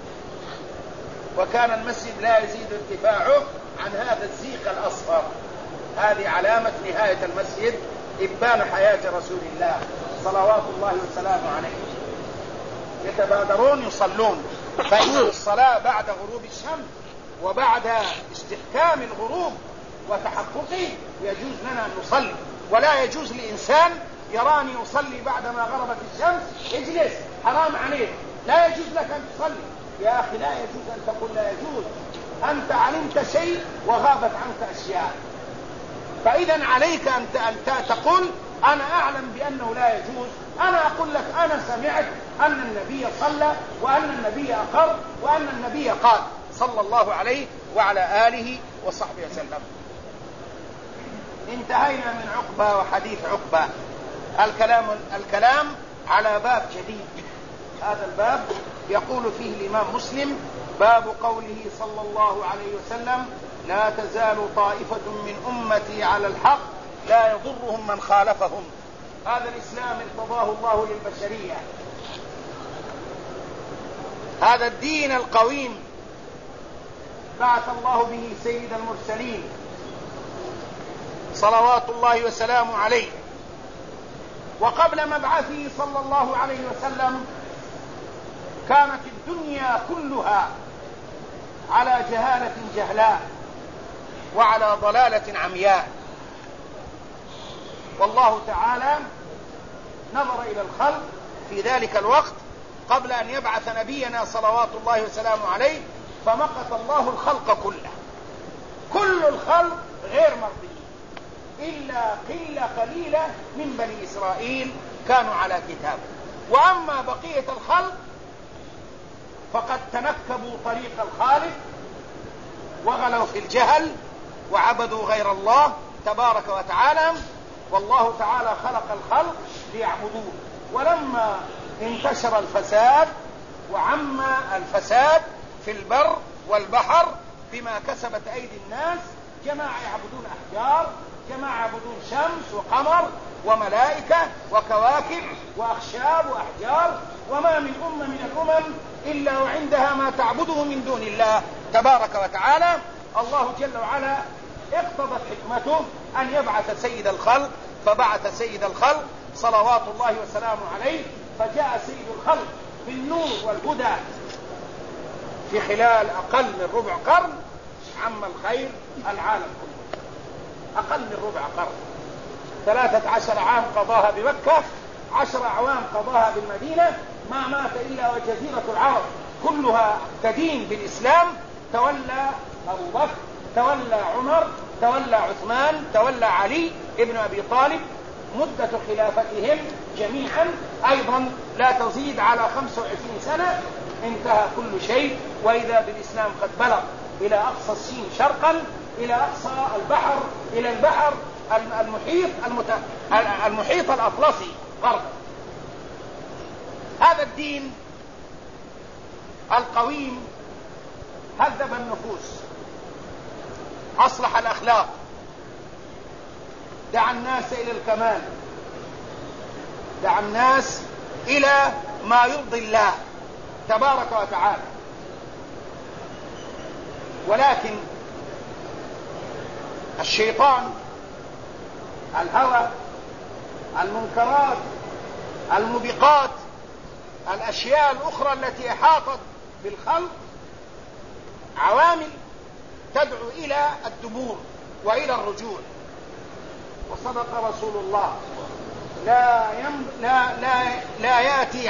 S1: وكان المسجد لا يزيد ارتفاعه عن هذا الزيق الأصفر. هذه علامة نهاية المسجد، إبان حياة رسول الله صلوات الله وسلامه عليه. يتبادرون يصلون، فإن الصلاة بعد غروب الشمس وبعد استحكام الغروب وتحققه يجوز لنا أن نصلي، ولا يجوز لإنسان يراني أصلي بعدما غربت الشمس اجلس حرام عليك، لا يجوز لك أن تصلي. يا أخي لا يجوز أن تقول لا يجوز، أنت علمت شيء وغابت عنك أشياء، فإذا عليك أن تقول أنا أعلم بأنه لا يجوز. أنا أقول لك أنا سمعت أن النبي صلى، وأن النبي أقر، وأن النبي قال صلى الله عليه وعلى آله وصحبه وسلم. انتهينا من عقبة وحديث عقبة. الكلام على باب جديد. هذا الباب يقول فيه الإمام مسلم باب قوله صلى الله عليه وسلم لا تزال طائفة من أمتي على الحق لا يضرهم من خالفهم. هذا الإسلام ارتضاه الله للبشرية، هذا الدين القويم بعث الله به سيد المرسلين صلوات الله وسلامه عليه. وقبل مبعثه صلى الله عليه وسلم كانت الدنيا كلها على جهالة جهلاء وعلى ضلالة عمياء، والله تعالى نظر إلى الخلق في ذلك الوقت قبل أن يبعث نبينا صلوات الله وسلامه عليه، فمقت الله الخلق كله، كل الخلق غير مرضي إلا قلة قليلة من بني إسرائيل كانوا على كتاب. وأما بقية الخلق فقد تنكبوا طريق الخالق وغلوا في الجهل وعبدوا غير الله تبارك وتعالى. والله تعالى خلق الخلق ليعبدوه، ولما انتشر الفساد وعم الفساد في البر والبحر بما كسبت أيدي الناس، جماعة يعبدون أحجار، جماعة يعبدون شمس وقمر وملائكة وكواكب وأخشاب وأحجار، وما من أمة من الأمم إلا وعندها ما تعبده من دون الله تبارك وتعالى. الله جل وعلا اقتضت حكمته أن يبعث سيد الخلق، فبعث سيد الخلق صلوات الله وسلامه عليه، فجاء سيد الخلق بالنور والهدى في خلال أقل من ربع قرن، عم الخير العالم كله. أقل من ربع قرن، 13 عام قضاها بمكة، 10 أعوام قضاها بالمدينة، ما مات إلا وجزيرة العرب كلها تدين بالإسلام. تولى أبو بكر، تولى عمر، تولى عثمان، تولى علي ابن أبي طالب، مدة خلافتهم جميعا أيضا لا تزيد على 25 سنة. انتهى كل شيء، وإذا بالإسلام قد بلغ إلى أقصى الصين شرقا، إلى أقصى البحر، إلى البحر المحيط الأطلسي غربا. هذا الدين القويم هذب النفوس، أصلح الأخلاق، دعا الناس إلى الكمال، دعا الناس إلى ما يرضي الله تبارك وتعالى. ولكن الشيطان، الهوى، المنكرات، الموبقات، الأشياء الأخرى التي أحاطت بالخلق عوامل تدعو إلى الدبور وإلى الرجوع. وصدق رسول الله: لا يأتي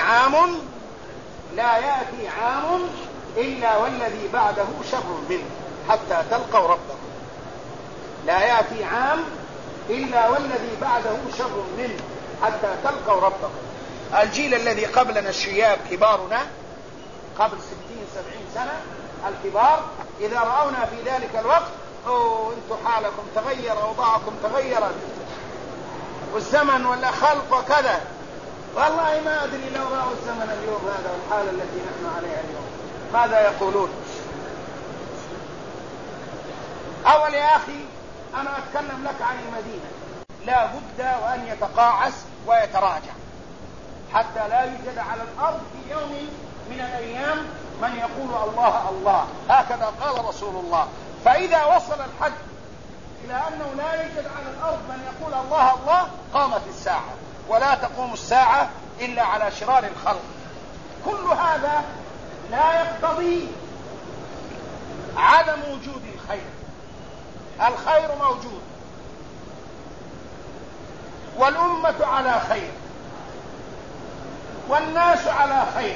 S1: عام إلا والذي بعده شر منه حتى تلقوا ربكم. لا يأتي عام إلا والذي بعده شر منه حتى تلقوا ربكم. الجيل الذي قبلنا الشياب كبارنا قبل 60-70 سنة، الكبار إذا رأونا في ذلك الوقت: انتم حالكم تغير، أوضاعكم تغيرت، والزمن ولا خلق وكذا. والله ما أدري لو رأوا الزمن اليوم هذا والحالة التي نحن عليها اليوم ماذا يقولون. أول يا أخي أنا أتكلم لك عن المدينة، لا بد وأن يتقاعس ويتراجع حتى لا يوجد على الأرض في يوم من الأيام من يقول الله الله. هكذا قال رسول الله. فإذا وصل الحد إلى أنه لا يوجد على الأرض من يقول الله الله، قامت الساعة، ولا تقوم الساعة إلا على شرار الخلق. كل هذا لا يقتضي عدم وجود الخير. الخير موجود، والأمة على خير، والناس على خير،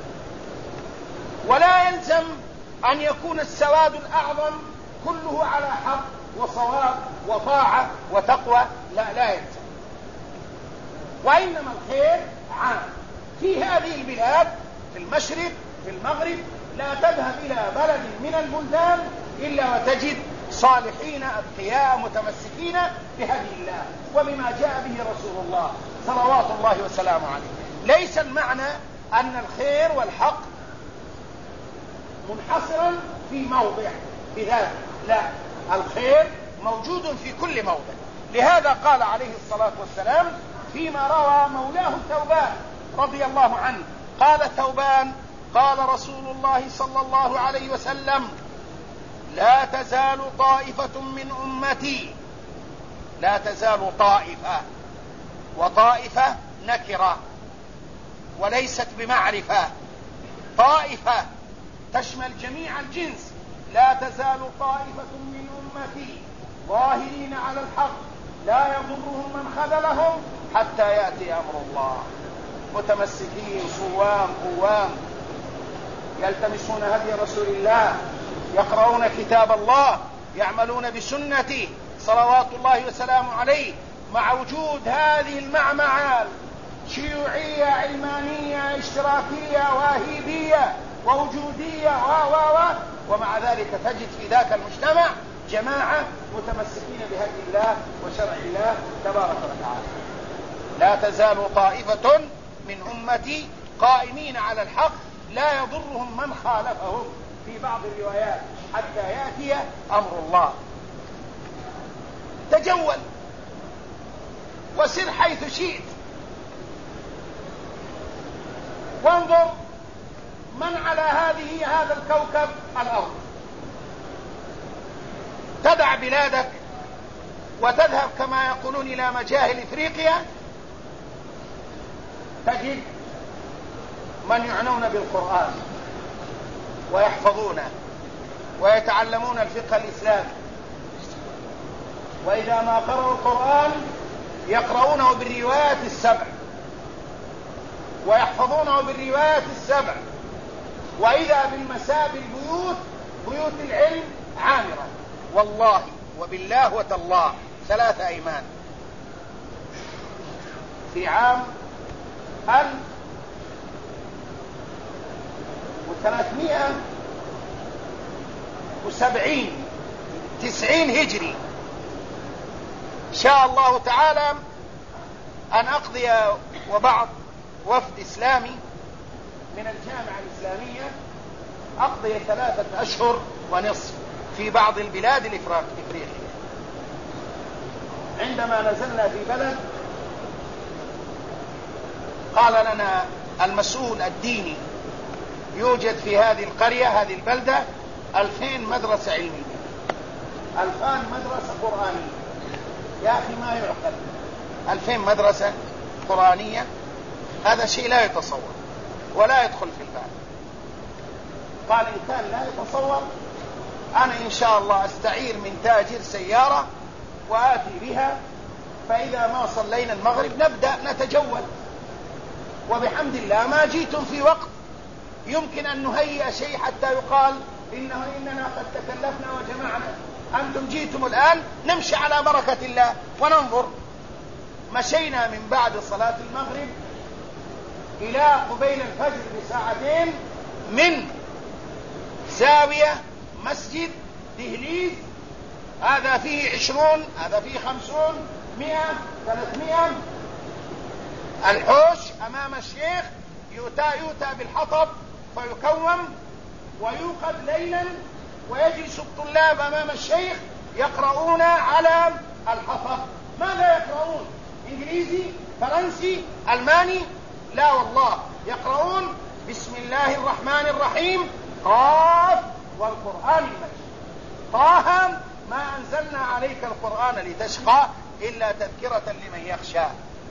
S1: ولا يلزم أن يكون السواد الأعظم كله على حق وصواب وطاعة وتقوى، لا يلزم. وإنما الخير عام. في هذه البلاد، في المشرق، في المغرب، لا تذهب إلى بلد من البلدان إلا وتجد صالحين أتقياء متمسكين بهدي الله وبما جاء به رسول الله صلوات الله وسلامه عليه. ليس المعنى أن الخير والحق منحصرا في موضع بذلك، لا، الخير موجود في كل موضع. لهذا قال عليه الصلاة والسلام فيما روى مولاه ثوبان رضي الله عنه، قال ثوبان: قال رسول الله صلى الله عليه وسلم: لا تزال طائفة من أمتي، لا تزال طائفة، وطائفة نكرة وليست بمعرفة، طائفة تشمل جميع الجنس. لا تزال طائفة من أمتي ظاهرين على الحق لا يضرهم من خذلهم حتى يأتي أمر الله، متمسكين صوام قوام، يلتمسون هدي رسول الله، يقرؤون كتاب الله، يعملون بسنته صلوات الله وسلامه عليه، مع وجود هذه المعمعة شيوعية علمانية اشتراكية واهيبية ووجودية ومع ذلك تجد في ذاك المجتمع جماعة متمسكين بهدي الله وشرع الله تبارك وتعالى. لا تزال طائفة
S2: من أمتي قائمين على الحق لا يضرهم من خالفهم، في بعض الروايات حتى يأتي أمر الله. تجول وسر حيث شئت، وانظر من على هذا الكوكب الأرض. تدع بلادك وتذهب كما يقولون إلى مجاهل إفريقيا، تجد من يعنون بالقرآن ويحفظونه ويتعلمون الفقه الإسلامي، وإذا ما قرأوا القرآن يقرؤونه بالروايات السبع ويحفظونه بالروايات السبع، وإذا بالمساء بالبيوت بيوت العلم عامرة، والله وبالله وتالله 3 أيمان. في عام 1370 هجري شاء الله تعالى أن أقضي وبعض وفد إسلامي من الجامعة الإسلامية أقضي 3 أشهر ونصف في بعض البلاد الإفريقية. عندما نزلنا في بلد قال لنا المسؤول الديني يوجد في هذه القرية هذه البلدة 2000 مدرسة علمية، 2000 مدرسة قرآنية. يا أخي ما يعقل 2000 مدرسة قرآنية، هذا شيء لا يتصور ولا يدخل في البال. قال إن كان لا يتصور أنا إن شاء الله أستعير من تاجر سيارة وآتي بها، فإذا ما صلينا المغرب نبدأ نتجول، وبحمد الله ما جيتم في وقت يمكن أن نهيئ شيء حتى يقال إننا قد تكلفنا وجمعنا. أنتم جيتم الآن نمشي على بركة الله وننظر. مشينا من بعد صلاة المغرب إلى قبيل الفجر ب2 من زاوية مسجد دهليز، هذا فيه 20 هذا فيه 50 100 300. الحوش أمام الشيخ يؤتى بالحطب فيكوم ويوقد ليلا، ويجلس الطلاب أمام الشيخ يقرؤون على الحطب. ماذا يقرؤون؟ إنجليزي، فرنسي، ألماني؟ لا والله، يقرؤون بسم الله الرحمن الرحيم قاف والقرآن المجيد. طه ما أنزلنا عليك القرآن لتشقى إلا تذكرة لمن يخشى.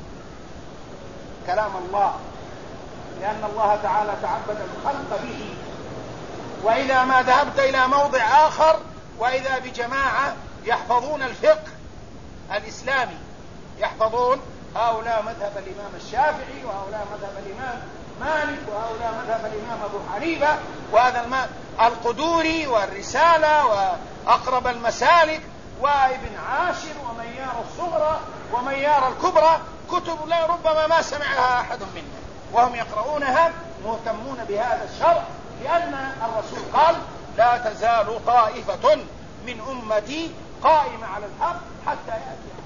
S2: كلام الله، لأن الله تعالى تعبد الخلق به. وإذا ما ذهبت إلى موضع آخر وإذا بجماعة يحفظون الفقه الإسلامي، يحفظون هؤلاء مذهب الإمام الشافعي، وهؤلاء مذهب الإمام مالك، وهؤلاء مذهب الإمام أبو حنيفة، وهذا القدوري والرسالة وأقرب المسالك وابن عاشر وميار الصغرى وميار الكبرى، كتب لا ربما ما سمعها أحد منا، وهم يقرؤونها مهتمون بهذا الشرع، لأن الرسول قال لا تزال طائفة من أمتي قائمة على الحق حتى يأتي.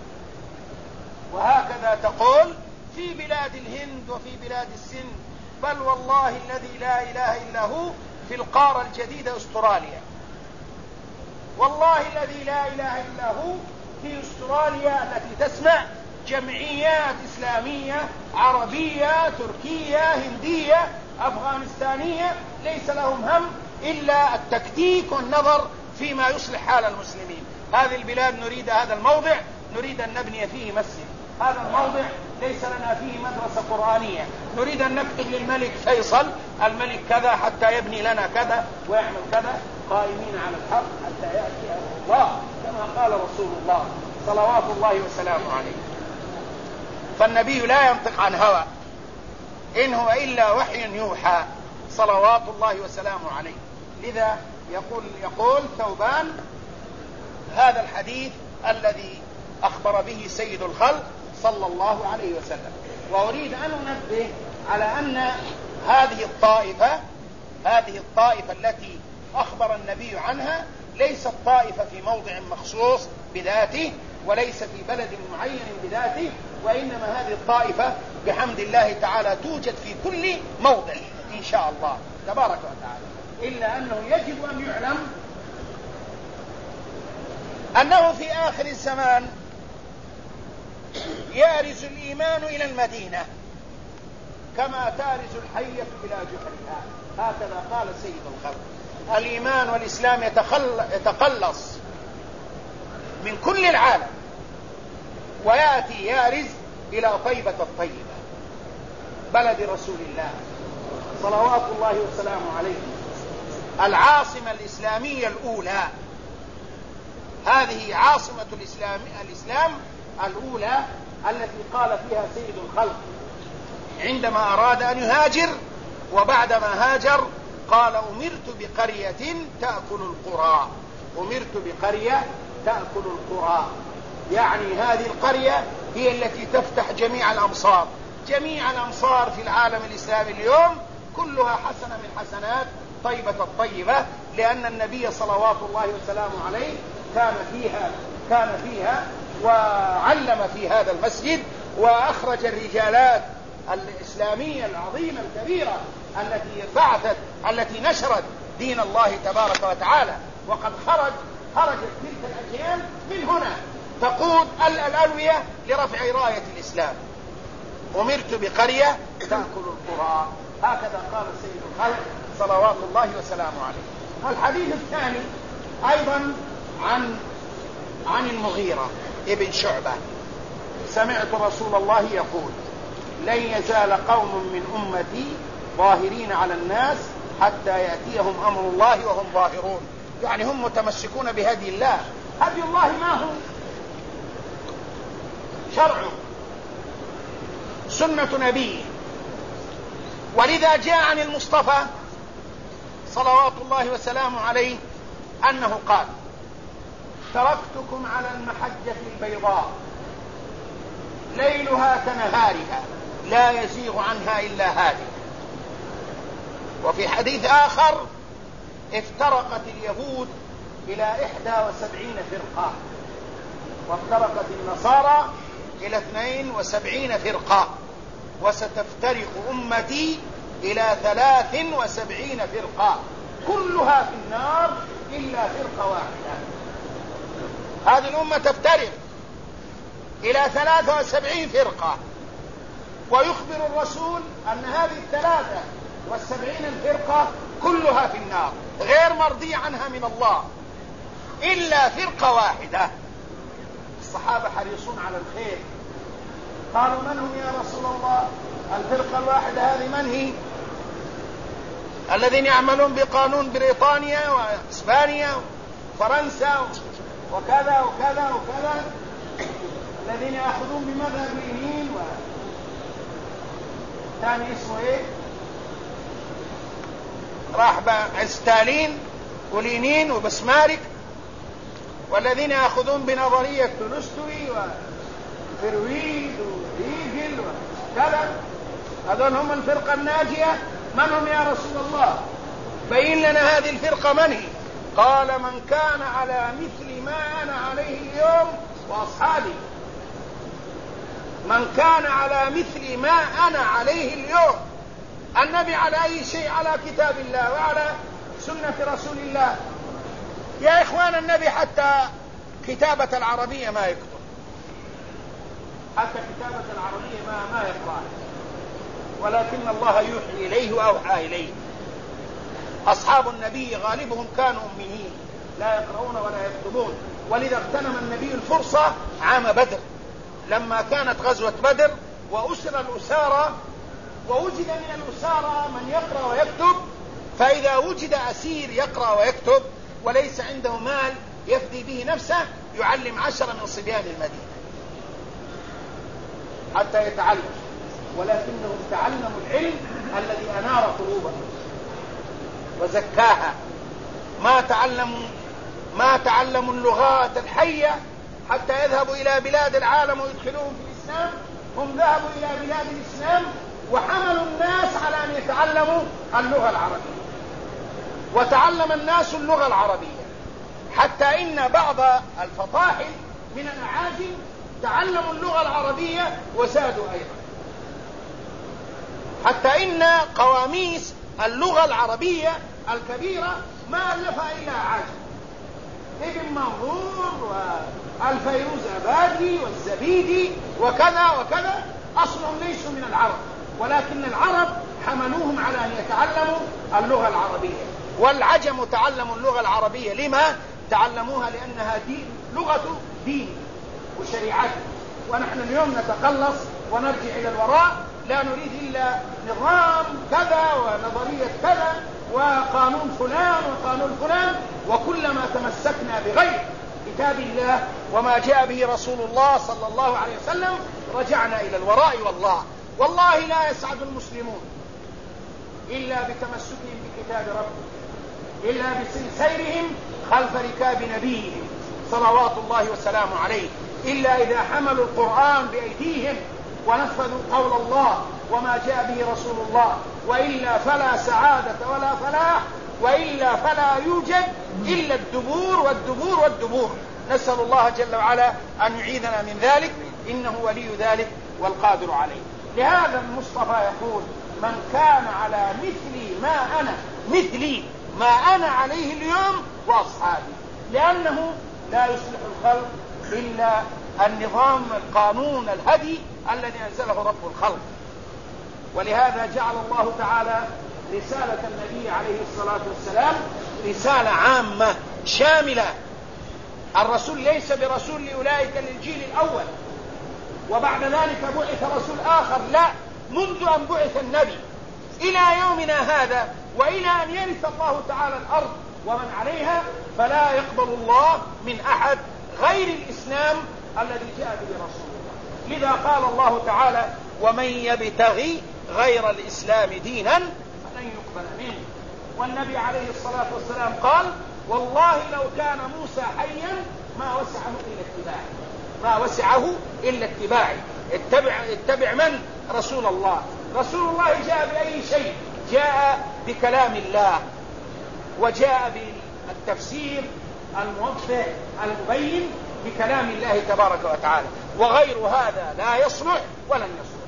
S2: وهكذا تقول في بلاد الهند وفي بلاد السند، بل والله الذي لا إله إلا هو في القارة الجديدة أستراليا، والله الذي لا إله إلا هو في أستراليا التي تسمع جمعيات إسلامية عربية تركية هندية أفغانستانية ليس لهم هم إلا التكتيك والنظر فيما يصلح حال المسلمين. هذه البلاد نريد هذا الموضع نريد أن نبني فيه مسجد، هذا الموضع ليس لنا فيه مدرسة قرآنية، نريد أن نكتب للملك فيصل الملك كذا حتى يبني لنا كذا ويعمل كذا، قائمين على الحق حتى يأتي أمر الله كما قال رسول الله صلوات الله وسلامه عليه. فالنبي لا ينطق عن هوى، إن هو إلا وحي يوحى صلوات الله وسلامه عليه. لذا يقول ثوبان هذا الحديث الذي أخبر به سيد الخلق صلى الله عليه وسلم. وأريد أن أنبه على أن هذه الطائفة التي أخبر النبي عنها ليست طائفة في موضع مخصوص بذاته، وليس في بلد معين بذاته، وإنما هذه الطائفة بحمد الله تعالى توجد في كل موضع إن شاء الله تبارك وتعالى. إلا أنه يجب أن يعلم أنه في آخر الزمان يارز الإيمان إلى المدينة كما تارز الحية إلى جحرها، هكذا قال سيد الخلق. الإيمان والإسلام يتقلص من كل العالم ويأتي يارز إلى طيبة الطيبة بلد رسول الله صلوات الله وسلامه عليه، العاصمة الإسلامية الأولى. هذه عاصمة الإسلام الأولى التي قال فيها سيد الخلق عندما أراد أن يهاجر، وبعدما هاجر قال أمرت بقرية تأكل القرى، أمرت بقرية تأكل القرى، يعني هذه القرية هي التي تفتح جميع الأمصار. جميع الأمصار في العالم الإسلامي اليوم كلها حسنة من حسنات طيبة الطيبة، لأن النبي صلوات الله وسلامه عليه كان فيها وعلم في هذا المسجد، وأخرج الرجالات الإسلامية العظيمة الكبيرة التي نشرت دين الله تبارك وتعالى. وقد خرجت تلك الأجيال من هنا تقود الألوية لرفع راية الإسلام. أمرت بقرية تأكل القرى، هكذا قال سيد الخلق صلوات الله وسلامه عليه. الحديث الثاني أيضا عن المغيرة ابن شعبة: سمعت رسول الله يقول: لن يزال قوم من أمتي ظاهرين على الناس حتى يأتيهم أمر الله وهم ظاهرون، يعني هم متمسكون بهدي الله. هدي الله ما هو؟ شرعه، سنة نبيه. ولذا جاء عن المصطفى صلوات الله وسلامه عليه أنه قال: تركتكم على المحجة البيضاء ليلها كنهارها لا يزيغ عنها إلا هالك. وفي حديث آخر: افترقت اليهود إلى 71 فرقة، وافترقت النصارى إلى 72 فرقة، وستفترق أمتي إلى 73 فرقة كلها في النار إلا فرقة واحدة. هذه الأمة تفترق إلى 73 فرقة، ويخبر الرسول أن هذه 73 الفرقة كلها في النار غير مرضي عنها من الله إلا فرقة واحدة. الصحابة حريصون على الخير، قالوا: من هم يا رسول الله؟ الفرقة الواحدة هذه من هي؟ الذين يعملون بقانون بريطانيا وإسبانيا وفرنسا وكذا وكذا وكذا، الذين يأخذون بمذهب لينين ثاني اسمه ايه؟ راح ستالين ولينين وبسمارك، والذين يأخذون بنظرية تولستوي وفرويد وهيجل وكذا، هذول هم الفرقة الناجية. من هم يا رسول الله؟ بين لنا هذه الفرقة من هي؟ قال: من كان على مثل ما أنا عليه اليوم وأصحابي. من كان على مثل ما أنا عليه اليوم. النبي على أي شيء؟ على كتاب الله وعلى سنة رسول الله. يا إخوان، النبي حتى كتابة العربية ما يكتب، حتى كتابة العربية ما يقرأ، ولكن الله يوحي إليه وأوحى إليه. أصحاب النبي غالبهم كانوا أميين لا يقرؤون ولا يكتبون، ولذا اغتنم النبي الفرصة عام بدر لما كانت غزوة بدر وأسر الأسارى، ووجد من الأسارى من يقرأ ويكتب. فإذا وجد أسير يقرأ ويكتب وليس عنده مال يفدي به نفسه، يعلم 10 من صبيان المدينة حتى يتعلم، ولكنهم تعلموا العلم الذي أنار قلوبهم وزكاها. ما تعلموا اللغات الحية حتى يذهبوا إلى بلاد العالم ويدخلوهم في الإسلام. هم ذهبوا إلى بلاد الإسلام وحملوا الناس على أن يتعلموا اللغة العربية، وتعلم الناس اللغة العربية، حتى إن بعض الفطاحل من الأعاجم تعلموا اللغة العربية وزادوا أيضا. حتى إن قواميس اللغة العربية الكبيرة ما ألفها إلا عاجم، ابن منظور والفيروز أبادي والزبيدي وكذا وكذا، أصلهم ليسوا من العرب، ولكن العرب حملوهم على أن يتعلموا اللغة العربية. والعجم تعلموا اللغة العربية، لما تعلموها؟ لأنها لغة دين وشريعته. ونحن اليوم نتقلص ونرجع إلى الوراء، لا نريد إلا نظام كذا ونظرية كذا وقانون فلان وقانون فلان، وكلما تمسكنا بغير كتاب الله وما جاء به رسول الله صلى الله عليه وسلم رجعنا إلى الوراء. والله لا يسعد المسلمون إلا بتمسكهم بكتاب ربهم، إلا بسيرهم خلف ركاب نبيهم صلوات الله وسلامه عليه، إلا إذا حملوا القرآن بأيديهم ونفذوا قول الله وما جاء به رسول الله، وإلا فلا سعادة ولا فلاح، وإلا فلا يوجد إلا الدبور والدبور والدبور. نسأل الله جل وعلا أن يعيذنا من ذلك، إنه ولي ذلك والقادر عليه. لهذا المصطفى يقول: من كان على مثلي ما أنا عليه اليوم وأصحابي، لأنه لا يصلح الخلق إلا النظام القانون الهدي الذي أنزله رب الخلق. ولهذا جعل الله تعالى رسالة النبي عليه الصلاة والسلام رسالة عامة شاملة. الرسول ليس برسول لأولئك للجيل الأول وبعد ذلك بعث رسول آخر، لا، منذ أن بعث النبي إلى يومنا هذا، وإلى أن يرث الله تعالى الأرض ومن عليها، فلا يقبل الله من أحد غير الإسلام الذي جاء به رسول الله. لذا قال الله تعالى: ومن يبتغي غير الإسلام دينا فلن يقبل منه. والنبي عليه الصلاة والسلام قال: والله لو كان موسى حيا ما وسعه إلا اتباعي. اتبع من؟ رسول الله. رسول الله جاء بأي شيء؟ جاء بكلام الله، وجاء بالتفسير الموضح المبين بكلام الله تبارك وتعالى، وغير هذا لا يصلح ولن يصلح.